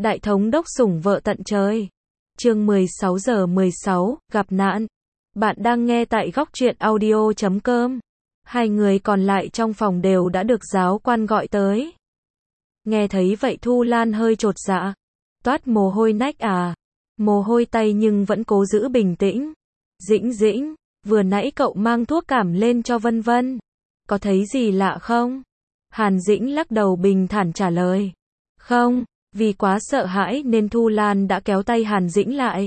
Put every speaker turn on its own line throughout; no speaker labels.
Đại thống đốc sủng vợ tận trời. Chương 16:16, gặp nạn. Bạn đang nghe tại Góc Truyện Audio.com. Hai người còn lại trong phòng đều đã được giáo quan gọi tới. Nghe thấy vậy Thu Lan hơi chột dạ. Toát mồ hôi nách à. Mồ hôi tay nhưng vẫn cố giữ bình tĩnh. Dĩnh Dĩnh, vừa nãy cậu mang thuốc cảm lên cho Vân Vân. Có thấy gì lạ không? Hàn Dĩnh lắc đầu bình thản trả lời. Không, vì quá sợ hãi nên Thu Lan đã kéo tay Hàn Dĩnh lại.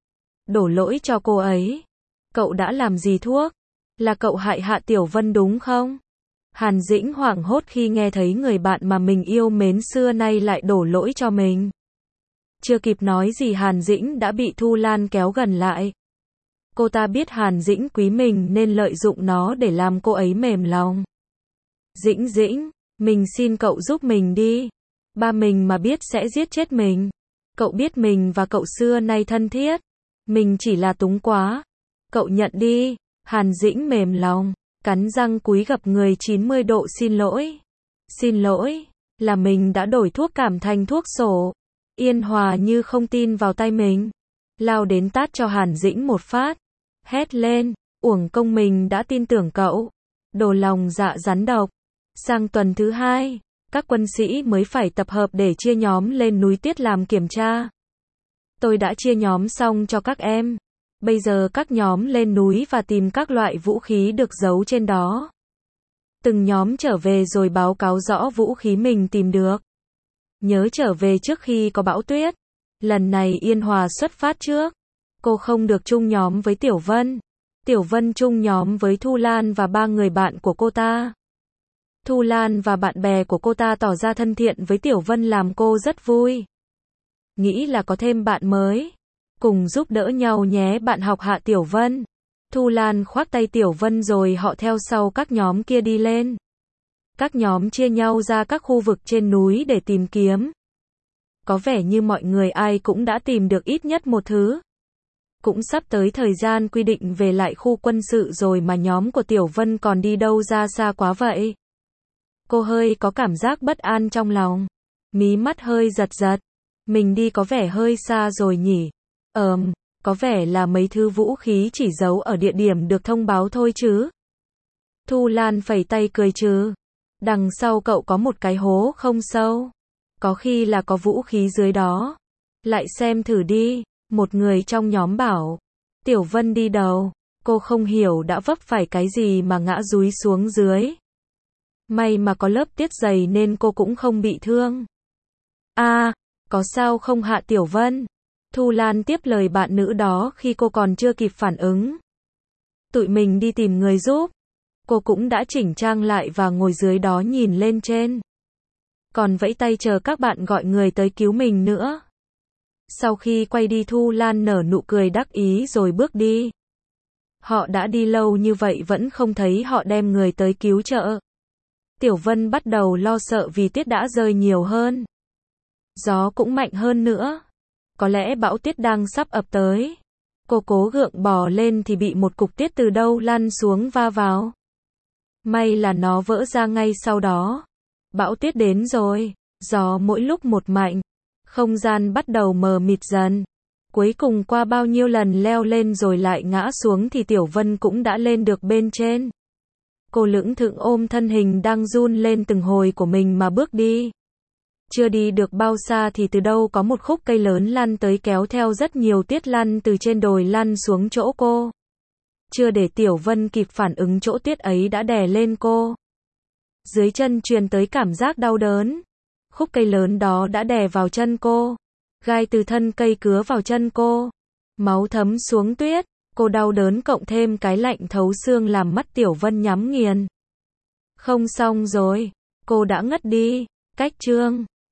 Đổ lỗi cho cô ấy. Cậu đã làm gì thuốc? Là cậu hại Hạ Tiểu Vân đúng không? Hàn Dĩnh hoảng hốt khi nghe thấy người bạn mà mình yêu mến xưa nay lại đổ lỗi cho mình. Chưa kịp nói gì Hàn Dĩnh đã bị Thu Lan kéo gần lại. Cô ta biết Hàn Dĩnh quý mình nên lợi dụng nó để làm cô ấy mềm lòng. Dĩnh Dĩnh, mình xin cậu giúp mình đi. Ba mình mà biết sẽ giết chết mình. Cậu biết mình và cậu xưa nay thân thiết. Mình chỉ là túng quá. Cậu nhận đi. Hàn Dĩnh mềm lòng, cắn răng cúi gập người 90 độ xin lỗi. Xin lỗi, là mình đã đổi thuốc cảm thành thuốc sổ. Yên Hòa như không tin vào tay mình. Lao đến tát cho Hàn Dĩnh một phát. Hét lên, uổng công mình đã tin tưởng cậu. Đồ lòng dạ rắn độc. Sang tuần thứ 2, các quân sĩ mới phải tập hợp để chia nhóm lên núi Tiết làm kiểm tra. Tôi đã chia nhóm xong cho các em. Bây giờ các nhóm lên núi và tìm các loại vũ khí được giấu trên đó. Từng nhóm trở về rồi báo cáo rõ vũ khí mình tìm được. Nhớ trở về trước khi có bão tuyết. Lần này Yên Hòa xuất phát trước. Cô không được chung nhóm với Tiểu Vân. Tiểu Vân chung nhóm với Thu Lan và 3 người bạn của cô ta. Thu Lan và bạn bè của cô ta tỏ ra thân thiện với Tiểu Vân làm cô rất vui. Nghĩ là có thêm bạn mới. Cùng giúp đỡ nhau nhé bạn học Hạ Tiểu Vân. Thu Lan khoác tay Tiểu Vân rồi họ theo sau các nhóm kia đi lên. Các nhóm chia nhau ra các khu vực trên núi để tìm kiếm. Có vẻ như mọi người ai cũng đã tìm được ít nhất một thứ. Cũng sắp tới thời gian quy định về lại khu quân sự rồi mà nhóm của Tiểu Vân còn đi đâu ra xa quá vậy. Cô hơi có cảm giác bất an trong lòng. Mí mắt hơi giật giật. Mình đi có vẻ hơi xa rồi nhỉ. Có vẻ là mấy thứ vũ khí chỉ giấu ở địa điểm được thông báo thôi chứ. Thu Lan phẩy tay cười trừ. Đằng sau cậu có một cái hố không sâu. Có khi là có vũ khí dưới đó. Lại xem thử đi. Một người trong nhóm bảo. Tiểu Vân đi đầu. Cô không hiểu đã vấp phải cái gì mà ngã dúi xuống dưới. May mà có lớp tiết dày nên cô cũng không bị thương. Có sao không Hạ Tiểu Vân? Thu Lan tiếp lời bạn nữ đó khi cô còn chưa kịp phản ứng. Tụi mình đi tìm người giúp. Cô cũng đã chỉnh trang lại và ngồi dưới đó nhìn lên trên. Còn vẫy tay chờ các bạn gọi người tới cứu mình nữa. Sau khi quay đi Thu Lan nở nụ cười đắc ý rồi bước đi. Họ đã đi lâu như vậy vẫn không thấy họ đem người tới cứu trợ. Tiểu Vân bắt đầu lo sợ vì tuyết đã rơi nhiều hơn. Gió cũng mạnh hơn nữa. Có lẽ bão tuyết đang sắp ập tới. Cô cố gượng bò lên thì bị một cục tuyết từ đâu lăn xuống va vào. May là nó vỡ ra ngay sau đó. Bão tuyết đến rồi. Gió mỗi lúc một mạnh. Không gian bắt đầu mờ mịt dần. Cuối cùng qua bao nhiêu lần leo lên rồi lại ngã xuống thì Tiểu Vân cũng đã lên được bên trên. Cô lững thững ôm thân hình đang run lên từng hồi của mình mà bước đi. Chưa đi được bao xa thì từ đâu có một khúc cây lớn lăn tới kéo theo rất nhiều tuyết lăn từ trên đồi lăn xuống chỗ cô. Chưa để Tiểu Vân kịp phản ứng chỗ tuyết ấy đã đè lên cô. Dưới chân truyền tới cảm giác đau đớn. Khúc cây lớn đó đã đè vào chân cô. Gai từ thân cây cứa vào chân cô. Máu thấm xuống tuyết. Cô đau đớn cộng thêm cái lạnh thấu xương làm mắt Tiểu Vân nhắm nghiền. Không xong rồi. Cô đã ngất đi. Cách chương